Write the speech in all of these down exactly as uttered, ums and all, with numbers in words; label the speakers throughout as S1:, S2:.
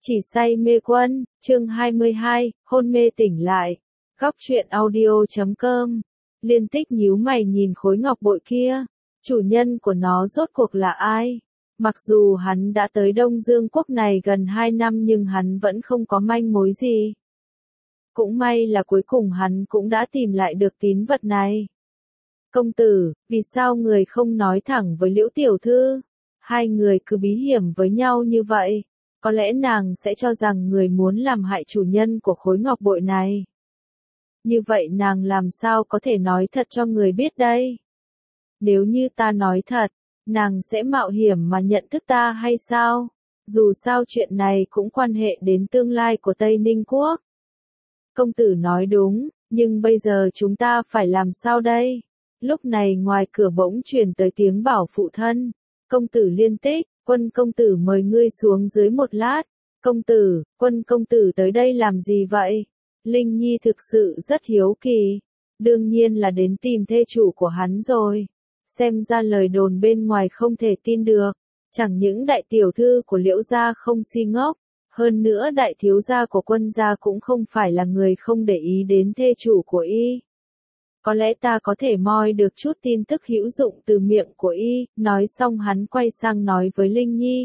S1: Chỉ say mê quân, chương hai mươi hai, hôn mê tỉnh lại. Góc truyện audio chấm com. Liên Tích nhíu mày nhìn khối ngọc bội kia. Chủ nhân của nó rốt cuộc là ai? Mặc dù hắn đã tới Đông Dương quốc này gần hai năm nhưng hắn vẫn không có manh mối gì. Cũng may là cuối cùng hắn cũng đã tìm lại được tín vật này. Công tử, vì sao người không nói thẳng với Liễu tiểu thư? Hai người cứ bí hiểm với nhau như vậy. Có lẽ nàng sẽ cho rằng người muốn làm hại chủ nhân của khối ngọc bội này. Như vậy nàng làm sao có thể nói thật cho người biết đây? Nếu như ta nói thật, nàng sẽ mạo hiểm mà nhận thức ta hay sao? Dù sao chuyện này cũng quan hệ đến tương lai của Tây Ninh Quốc. Công tử nói đúng, nhưng bây giờ chúng ta phải làm sao đây? Lúc này ngoài cửa bỗng truyền tới tiếng bảo phụ thân. Công tử Liên Tích, Quân công tử mời ngươi xuống dưới một lát. Công tử, Quân công tử tới đây làm gì vậy? Linh Nhi thực sự rất hiếu kỳ. Đương nhiên là đến tìm thê chủ của hắn rồi. Xem ra lời đồn bên ngoài không thể tin được. Chẳng những đại tiểu thư của Liễu gia không si ngốc. Hơn nữa đại thiếu gia của Quân gia cũng không phải là người không để ý đến thê chủ của y. Có lẽ ta có thể moi được chút tin tức hữu dụng từ miệng của y, nói xong hắn quay sang nói với Linh Nhi.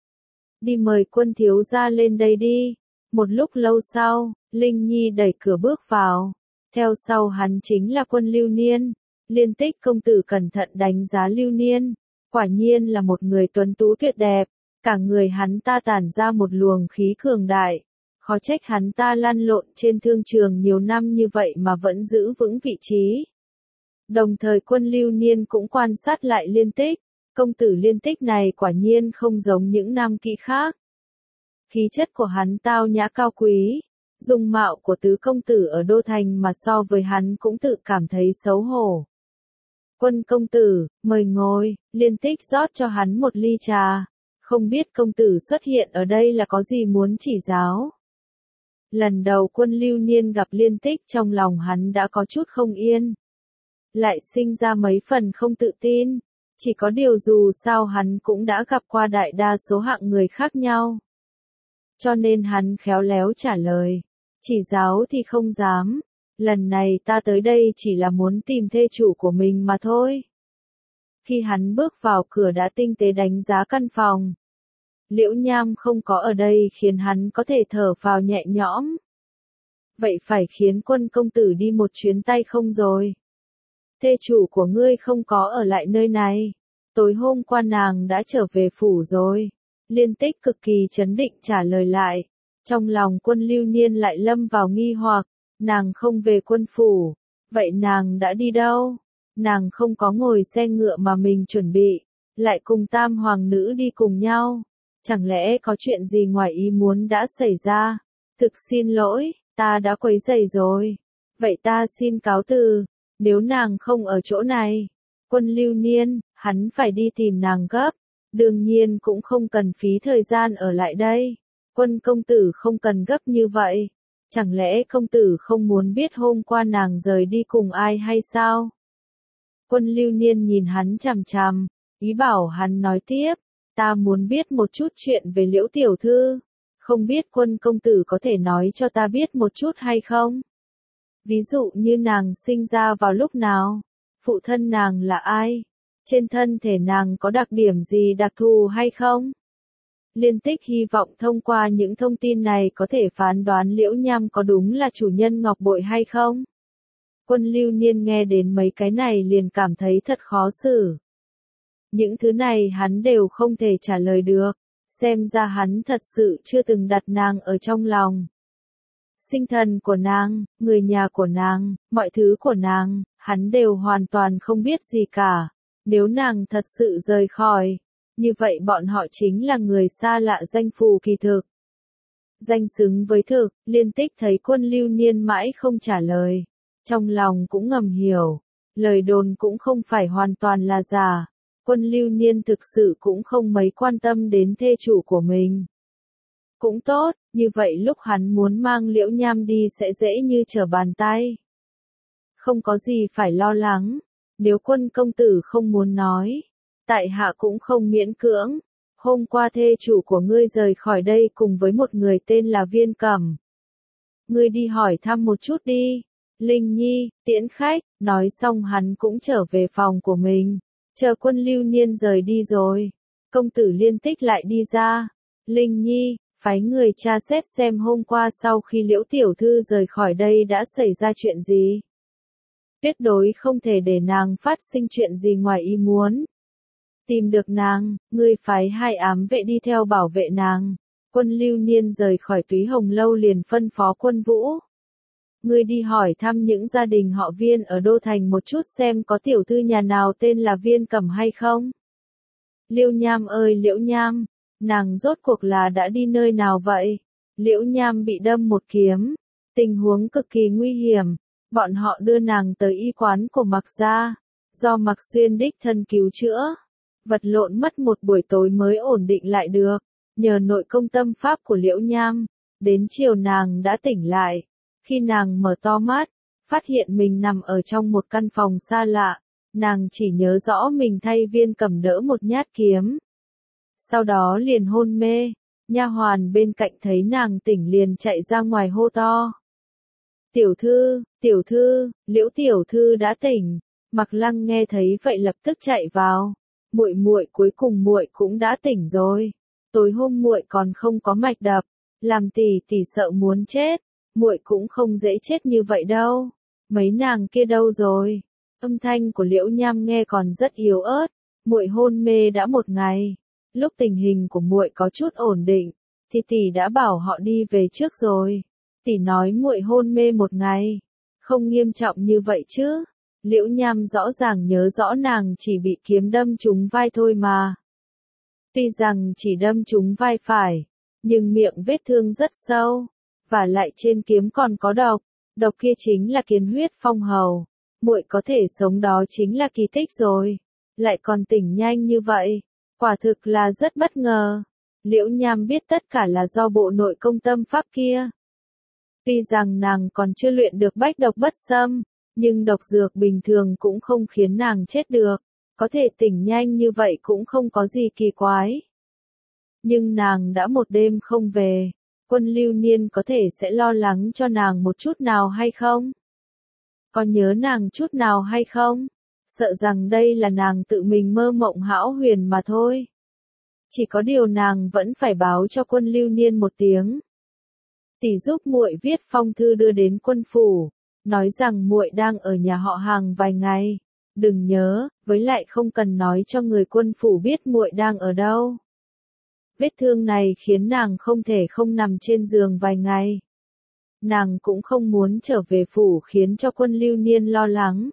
S1: Đi mời Quân thiếu gia lên đây đi. Một lúc lâu sau, Linh Nhi đẩy cửa bước vào. Theo sau hắn chính là Quân Lưu Niên. Liên Tích công tử cẩn thận đánh giá Lưu Niên. Quả nhiên là một người tuấn tú tuyệt đẹp. Cả người hắn ta tản ra một luồng khí cường đại. Khó trách hắn ta lăn lộn trên thương trường nhiều năm như vậy mà vẫn giữ vững vị trí. Đồng thời Quân Lưu Niên cũng quan sát lại Liên Tích. Công tử Liên Tích này quả nhiên không giống những nam kỵ khác. Khí chất của hắn tao nhã cao quý. Dung mạo của tứ công tử ở Đô Thành mà so với hắn cũng tự cảm thấy xấu hổ. Quân công tử, mời ngồi. Liên Tích rót cho hắn một ly trà. Không biết công tử xuất hiện ở đây là có gì muốn chỉ giáo. Lần đầu Quân Lưu Niên gặp Liên Tích trong lòng hắn đã có chút không yên. Lại sinh ra mấy phần không tự tin. Chỉ có điều dù sao hắn cũng đã gặp qua đại đa số hạng người khác nhau. Cho nên hắn khéo léo trả lời. Chỉ giáo thì không dám. Lần này ta tới đây chỉ là muốn tìm thê chủ của mình mà thôi. Khi hắn bước vào cửa đã tinh tế đánh giá căn phòng. Liễu Nham không có ở đây khiến hắn có thể thở phào nhẹ nhõm. Vậy phải khiến Quân công tử đi một chuyến tay không rồi? Thê chủ của ngươi không có ở lại nơi này. Tối hôm qua nàng đã trở về phủ rồi. Liên Tích cực kỳ chấn định trả lời lại. Trong lòng Quân Lưu Niên lại lâm vào nghi hoặc. Nàng không về quân phủ. Vậy nàng đã đi đâu? Nàng không có ngồi xe ngựa mà mình chuẩn bị. Lại cùng tam hoàng nữ đi cùng nhau. Chẳng lẽ có chuyện gì ngoài ý muốn đã xảy ra? Thực xin lỗi, ta đã quấy rầy rồi. Vậy ta xin cáo từ. Nếu nàng không ở chỗ này. Quân Lưu Niên, hắn phải đi tìm nàng gấp. Đương nhiên cũng không cần phí thời gian ở lại đây. Quân công tử không cần gấp như vậy. Chẳng lẽ công tử không muốn biết hôm qua nàng rời đi cùng ai hay sao? Quân Lưu Niên nhìn hắn chằm chằm, ý bảo hắn nói tiếp. Ta muốn biết một chút chuyện về Liễu tiểu thư. Không biết Quân công tử có thể nói cho ta biết một chút hay không? Ví dụ như nàng sinh ra vào lúc nào? Phụ thân nàng là ai? Trên thân thể nàng có đặc điểm gì đặc thù hay không? Liên Tích hy vọng thông qua những thông tin này có thể phán đoán Liễu Nham có đúng là chủ nhân ngọc bội hay không? Quân Lưu Niên nghe đến mấy cái này liền cảm thấy thật khó xử. Những thứ này hắn đều không thể trả lời được. Xem ra hắn thật sự chưa từng đặt nàng ở trong lòng. Sinh thần của nàng, người nhà của nàng, mọi thứ của nàng, hắn đều hoàn toàn không biết gì cả. Nếu nàng thật sự rời khỏi, như vậy bọn họ chính là người xa lạ danh phù kỳ thực. Danh xứng với thực, Liên Tích thấy Quân Lưu Niên mãi không trả lời. Trong lòng cũng ngầm hiểu, lời đồn cũng không phải hoàn toàn là giả. Quân Lưu Niên thực sự cũng không mấy quan tâm đến thê chủ của mình. Cũng tốt, như vậy lúc hắn muốn mang Liễu Nham đi sẽ dễ như trở bàn tay. Không có gì phải lo lắng, nếu Quân công tử không muốn nói, tại hạ cũng không miễn cưỡng. Hôm qua thê chủ của ngươi rời khỏi đây cùng với một người tên là Viên Cẩm. Ngươi đi hỏi thăm một chút đi. Linh Nhi, tiễn khách, nói xong hắn cũng trở về phòng của mình. Chờ Quân Lưu Niên rời đi rồi. Công tử Liên Tích lại đi ra. Linh Nhi, phái người tra xét xem hôm qua sau khi Liễu tiểu thư rời khỏi đây đã xảy ra chuyện gì. Tuyệt đối không thể để nàng phát sinh chuyện gì ngoài ý muốn. Tìm được nàng, ngươi phái hai ám vệ đi theo bảo vệ nàng. Quân Lưu Niên rời khỏi Túy Hồng Lâu liền phân phó Quân Vũ. Ngươi đi hỏi thăm những gia đình họ Viên ở Đô Thành một chút xem có tiểu thư nhà nào tên là Viên Cẩm hay không. Liễu Nham ơi Liễu Nham, nàng rốt cuộc là đã đi nơi nào vậy? Liễu Nham bị đâm một kiếm, tình huống cực kỳ nguy hiểm, bọn họ đưa nàng tới y quán của Mạc gia, do Mạc Xuyên đích thân cứu chữa. Vật lộn mất một buổi tối mới ổn định lại được, nhờ nội công tâm pháp của Liễu Nham, đến chiều nàng đã tỉnh lại. Khi nàng mở to mắt, phát hiện mình nằm ở trong một căn phòng xa lạ, nàng chỉ nhớ rõ mình thay Viên Cẩm đỡ một nhát kiếm. Sau đó liền hôn mê, nha hoàn bên cạnh thấy nàng tỉnh liền chạy ra ngoài hô to. Tiểu thư, tiểu thư, Liễu tiểu thư đã tỉnh. Mạc Lăng nghe thấy vậy lập tức chạy vào. Muội muội cuối cùng muội cũng đã tỉnh rồi. Tối hôm muội còn không có mạch đập, làm tỷ tỷ sợ muốn chết. Muội cũng không dễ chết như vậy đâu. Mấy nàng kia đâu rồi? Âm thanh của Liễu Nham nghe còn rất yếu ớt. Muội hôn mê đã một ngày. Lúc tình hình của muội có chút ổn định, thì tỷ đã bảo họ đi về trước rồi. Tỷ nói muội hôn mê một ngày, không nghiêm trọng như vậy chứ? Liễu Nham rõ ràng nhớ rõ nàng chỉ bị kiếm đâm trúng vai thôi mà. Tuy rằng chỉ đâm trúng vai phải, nhưng miệng vết thương rất sâu, và lại trên kiếm còn có độc, độc kia chính là kiến huyết phong hầu. Muội có thể sống đó chính là kỳ tích rồi, lại còn tỉnh nhanh như vậy, quả thực là rất bất ngờ. Liễu Nham biết tất cả là do bộ nội công tâm pháp kia. Tuy rằng nàng còn chưa luyện được bách độc bất xâm, nhưng độc dược bình thường cũng không khiến nàng chết được, có thể tỉnh nhanh như vậy cũng không có gì kỳ quái. Nhưng nàng đã một đêm không về, Quân Lưu Niên có thể sẽ lo lắng cho nàng một chút nào hay không? Có nhớ nàng chút nào hay không? Sợ rằng đây là nàng tự mình mơ mộng hão huyền mà thôi. Chỉ có điều nàng vẫn phải báo cho Quân Lưu Niên một tiếng. Tỷ giúp muội viết phong thư đưa đến quân phủ, nói rằng muội đang ở nhà họ Hàng vài ngày. Đừng nhớ, với lại không cần nói cho người quân phủ biết muội đang ở đâu. Vết thương này khiến nàng không thể không nằm trên giường vài ngày. Nàng cũng không muốn trở về phủ khiến cho Quân Lưu Niên lo lắng.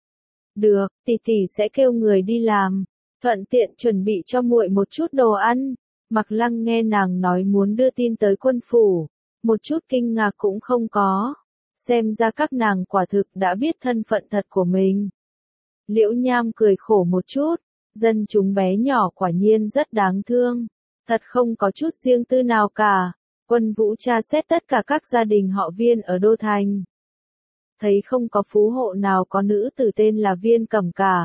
S1: Được, tỷ tỷ sẽ kêu người đi làm, thuận tiện chuẩn bị cho muội một chút đồ ăn. Mạc Lăng nghe nàng nói muốn đưa tin tới quân phủ, một chút kinh ngạc cũng không có. Xem ra các nàng quả thực đã biết thân phận thật của mình. Liễu Nham cười khổ một chút, dân chúng bé nhỏ quả nhiên rất đáng thương, thật không có chút riêng tư nào cả. Quân Vũ tra xét tất cả các gia đình họ Viên ở Đô Thành. Thấy không có phú hộ nào có nữ tử tên là Viên Cẩm cả.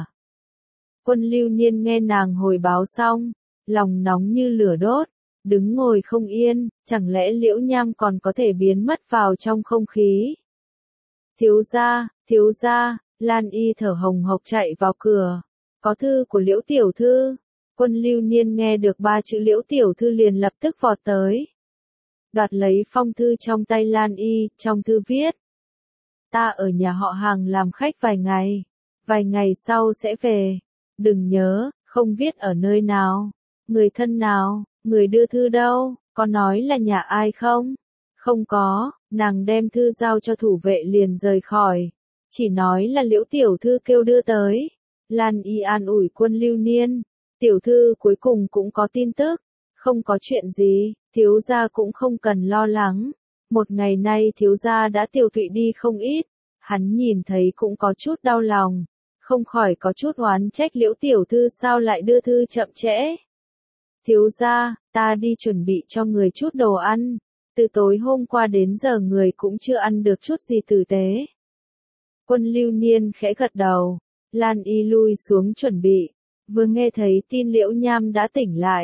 S1: Quân Lưu Niên nghe nàng hồi báo xong, lòng nóng như lửa đốt, đứng ngồi không yên, chẳng lẽ Liễu Nham còn có thể biến mất vào trong không khí. Thiếu gia, thiếu gia, Lan Y thở hồng hộc chạy vào cửa. Có thư của Liễu tiểu thư. Quân Lưu Niên nghe được ba chữ Liễu tiểu thư liền lập tức vọt tới. Đoạt lấy phong thư trong tay Lan Y, trong thư viết. Ta ở nhà họ Hàng làm khách vài ngày, vài ngày sau sẽ về. Đừng nhớ, không viết ở nơi nào, người thân nào, người đưa thư đâu, có nói là nhà ai không? Không có, nàng đem thư giao cho thủ vệ liền rời khỏi. Chỉ nói là Liễu tiểu thư kêu đưa tới. Lan Y an ủi Quân Lưu Niên. Tiểu thư cuối cùng cũng có tin tức. Không có chuyện gì, thiếu gia cũng không cần lo lắng. Một ngày nay thiếu gia đã tiêu tụy đi không ít. Hắn nhìn thấy cũng có chút đau lòng. Không khỏi có chút oán trách Liễu tiểu thư sao lại đưa thư chậm trễ. Thiếu gia, ta đi chuẩn bị cho người chút đồ ăn. Từ tối hôm qua đến giờ người cũng chưa ăn được chút gì tử tế. Quân Lưu Niên khẽ gật đầu. Lan Y lui xuống chuẩn bị. Vừa nghe thấy tin Liễu Nham đã tỉnh lại.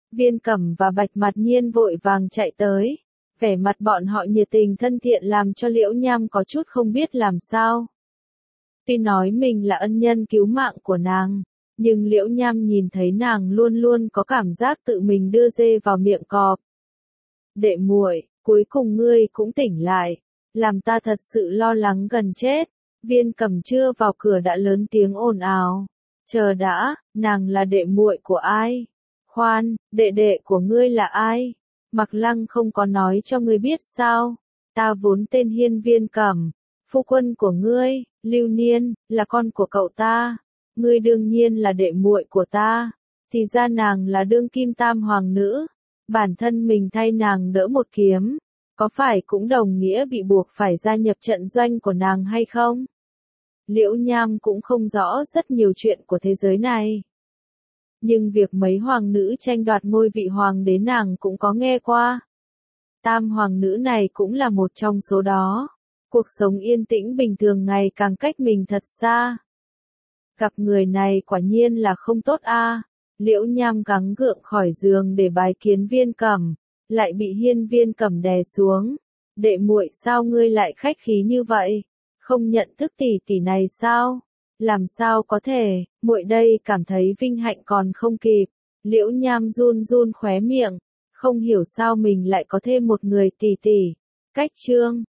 S1: Viên Cẩm và Bạch Mạt Nhiên vội vàng chạy tới. Vẻ mặt bọn họ nhiệt tình thân thiện làm cho Liễu Nham có chút không biết làm sao. Tuy nói mình là ân nhân cứu mạng của nàng, nhưng Liễu Nham nhìn thấy nàng luôn luôn có cảm giác tự mình đưa dê vào miệng cọp. Đệ muội, cuối cùng ngươi cũng tỉnh lại, làm ta thật sự lo lắng gần chết. Viên Cẩm chưa vào cửa đã lớn tiếng ồn ào. Chờ đã, nàng là đệ muội của ai? Khoan, đệ đệ của ngươi là ai? Mạc Lăng không có nói cho ngươi biết sao? Ta vốn tên Hiên Viên Cẩm, phu quân của ngươi, Lưu Niên, là con của cậu ta. Ngươi đương nhiên là đệ muội của ta. Thì ra nàng là đương kim tam hoàng nữ. Bản thân mình thay nàng đỡ một kiếm, có phải cũng đồng nghĩa bị buộc phải gia nhập trận doanh của nàng hay không? Liễu Nham cũng không rõ rất nhiều chuyện của thế giới này. Nhưng việc mấy hoàng nữ tranh đoạt ngôi vị hoàng đế nàng cũng có nghe qua. Tam hoàng nữ này cũng là một trong số đó. Cuộc sống yên tĩnh bình thường ngày càng cách mình thật xa. Gặp người này quả nhiên là không tốt a. Liễu Nham gắng gượng khỏi giường để bái kiến Viên Cẩm, lại bị Hiên Viên Cẩm đè xuống. Đệ muội sao ngươi lại khách khí như vậy? Không nhận thức tỷ tỷ này sao? Làm sao có thể, muội đây cảm thấy vinh hạnh còn không kịp. Liễu Nham run run khóe miệng, không hiểu sao mình lại có thêm một người tỷ tỷ. Cách chương